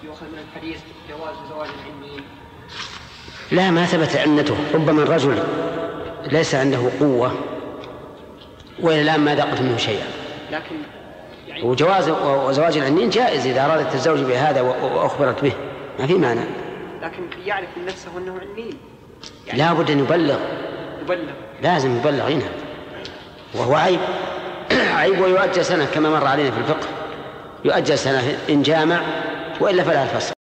يؤخذ من الحديث جواز زواج العنين؟ لا، ما ثبت عنته. ربما الرجل ليس عنده قوة وإلى الآن ما ذاقت منه شيئا، لكن يعني وزواج العنين جائز إذا أرادت الزوج بهذا وأخبرت به، ما في مانع. لكن يعرف من نفسه أنه عنين يعني لا بد أن يبلغ، لازم يبلغ هنا، وهو عيب. عيب ويؤجل سنة كما مر علينا في الفقه، يؤجل سنة إن جامع، وإلا فلا الفصل.